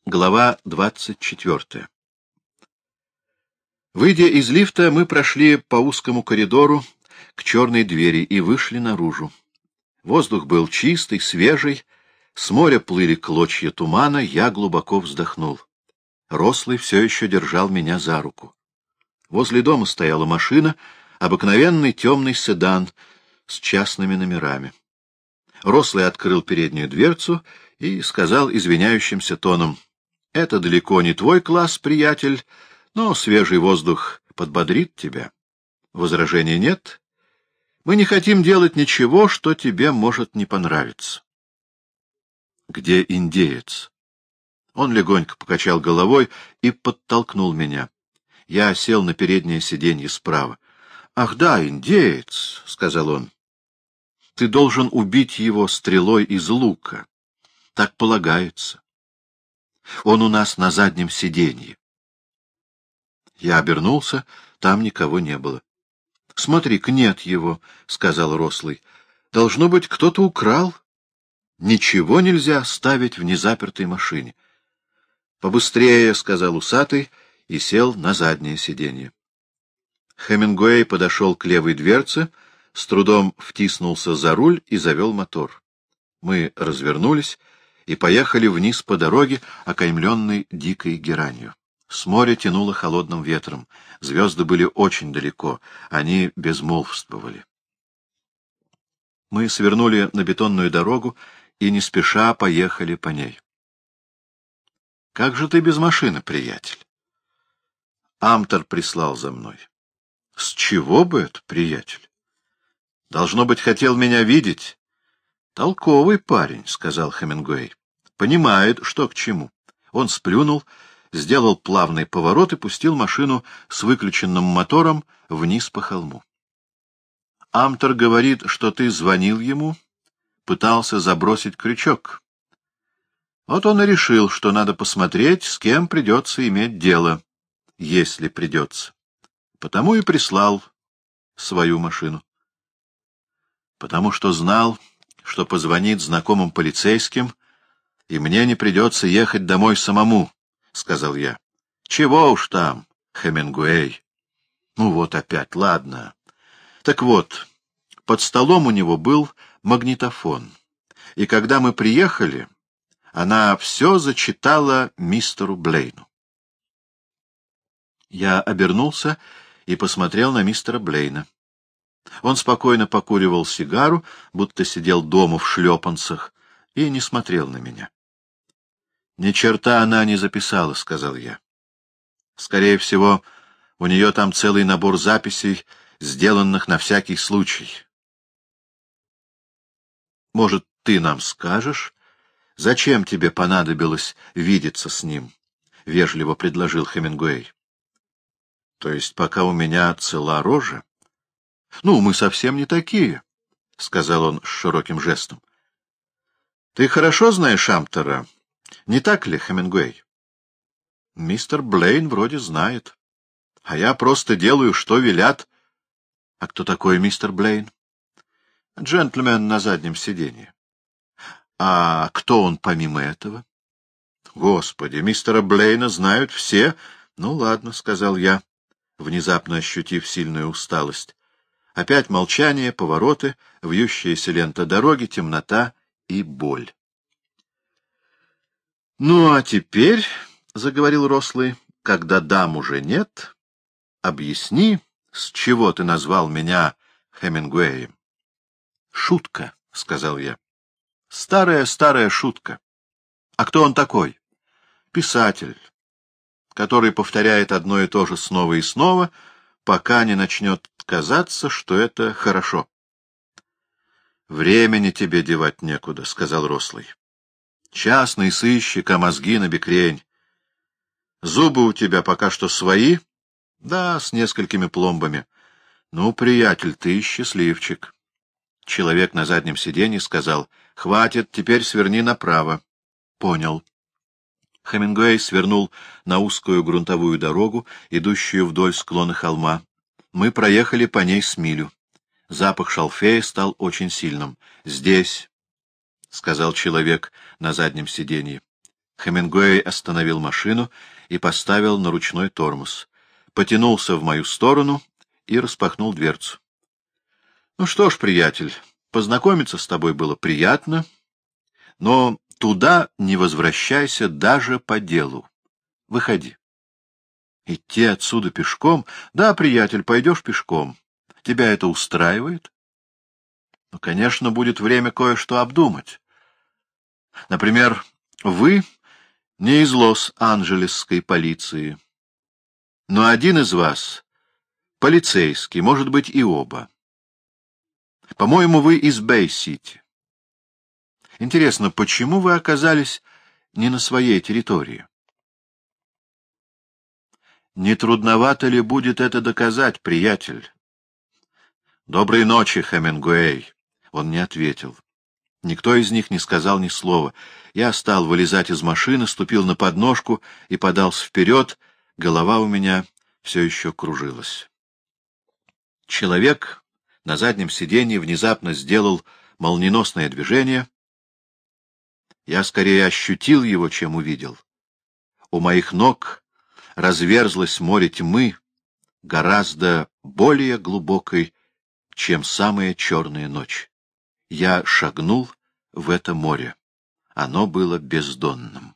Глава 24. Выйдя из лифта, мы прошли по узкому коридору к черной двери и вышли наружу. Воздух был чистый, свежий, с моря плыли клочья тумана, я глубоко вздохнул. Рослый все еще держал меня за руку. Возле дома стояла машина, обыкновенный темный седан с частными номерами. Рослый открыл переднюю дверцу и сказал извиняющимся тоном: «Это далеко не твой класс, приятель, но свежий воздух подбодрит тебя. Возражений нет? Мы не хотим делать ничего, что тебе может не понравиться». «Где индеец?» Он легонько покачал головой и подтолкнул меня. Я сел на переднее сиденье справа. «Ах да, индеец», — сказал он. «Ты должен убить его стрелой из лука. Так полагается. Он у нас на заднем сиденье». Я обернулся, там никого не было. «Смотри-ка, нет его», — сказал Рослый. «Должно быть, кто-то украл. Ничего нельзя ставить в незапертой машине». «Побыстрее», — сказал усатый и сел на заднее сиденье. Хемингуэй подошел к левой дверце, с трудом втиснулся за руль и завел мотор. Мы развернулись и поехали вниз по дороге, окаймленной дикой геранью. С моря тянуло холодным ветром, звезды были очень далеко, они безмолвствовали. Мы свернули на бетонную дорогу и не спеша поехали по ней. — Как же ты без машины, приятель? Амтер прислал за мной. — С чего бы это, приятель? — Должно быть, хотел меня видеть. — Толковый парень, — сказал Хемингуэй. — Понимает, что к чему. Он сплюнул, сделал плавный поворот и пустил машину с выключенным мотором вниз по холму. — Амтер говорит, что ты звонил ему, пытался забросить крючок. Вот он и решил, что надо посмотреть, с кем придется иметь дело, если придется. Потому и прислал свою машину. Потому что знал, что позвонит знакомым полицейским, и мне не придется ехать домой самому, — сказал я. — Чего уж там, Хемингуэй. Ну вот опять, ладно. Так вот, под столом у него был магнитофон, и когда мы приехали, она все зачитала мистеру Блейну. Я обернулся и посмотрел на мистера Блейна. Он спокойно покуривал сигару, будто сидел дома в шлепанцах, и не смотрел на меня. — Ни черта она не записала, — сказал я. — Скорее всего, у нее там целый набор записей, сделанных на всякий случай. — Может, ты нам скажешь, зачем тебе понадобилось видеться с ним? — вежливо предложил Хемингуэй. — То есть пока у меня цела рожа? — Ну, мы совсем не такие, — сказал он с широким жестом. — Ты хорошо знаешь Амтера, не так ли, Хемингуэй? — Мистер Блейн вроде знает. А я просто делаю, что велят. — А кто такой мистер Блейн? — Джентльмен на заднем сиденье. — А кто он помимо этого? — Господи, мистера Блейна знают все. — Ну, ладно, — сказал я, внезапно ощутив сильную усталость. Опять молчание, повороты, вьющаяся лента дороги, темнота и боль. — Ну, а теперь, — заговорил Рослый, — когда дам уже нет, объясни, с чего ты назвал меня Хемингуэем. — Шутка, — сказал я. — Старая шутка. А кто он такой? — Писатель, который повторяет одно и то же снова и снова, пока не начнет казаться, что это хорошо. — Времени тебе девать некуда, — сказал Рослый. — Частный сыщик, а мозги набекрень. Зубы у тебя пока что свои? — Да, с несколькими пломбами. — Ну, приятель, ты счастливчик. Человек на заднем сиденье сказал: — Хватит, теперь сверни направо. — Понял. Хемингуэй свернул на узкую грунтовую дорогу, идущую вдоль склона холма. Мы проехали по ней с милю. Запах шалфея стал очень сильным. — Здесь, — сказал человек на заднем сиденье. Хемингуэй остановил машину и поставил на ручной тормоз, потянулся в мою сторону и распахнул дверцу. — Ну что ж, приятель, познакомиться с тобой было приятно, но туда не возвращайся даже по делу. Выходи. Идти отсюда пешком? Да, приятель, пойдешь пешком. Тебя это устраивает? Ну, конечно, будет время кое-что обдумать. Например, вы не из Лос-Анджелесской полиции, но один из вас полицейский, может быть, и оба. По-моему, вы из Бэй-Сити. Интересно, почему вы оказались не на своей территории? Не трудновато ли будет это доказать, приятель? Доброй ночи, Хемингуэй. Он не ответил. Никто из них не сказал ни слова. Я стал вылезать из машины, ступил на подножку и подался вперед. Голова у меня все еще кружилась. Человек на заднем сиденье внезапно сделал молниеносное движение. Я скорее ощутил его, чем увидел. У моих ног разверзлось море тьмы, гораздо более глубокой, чем самая черная ночь. Я шагнул в это море. Оно было бездонным.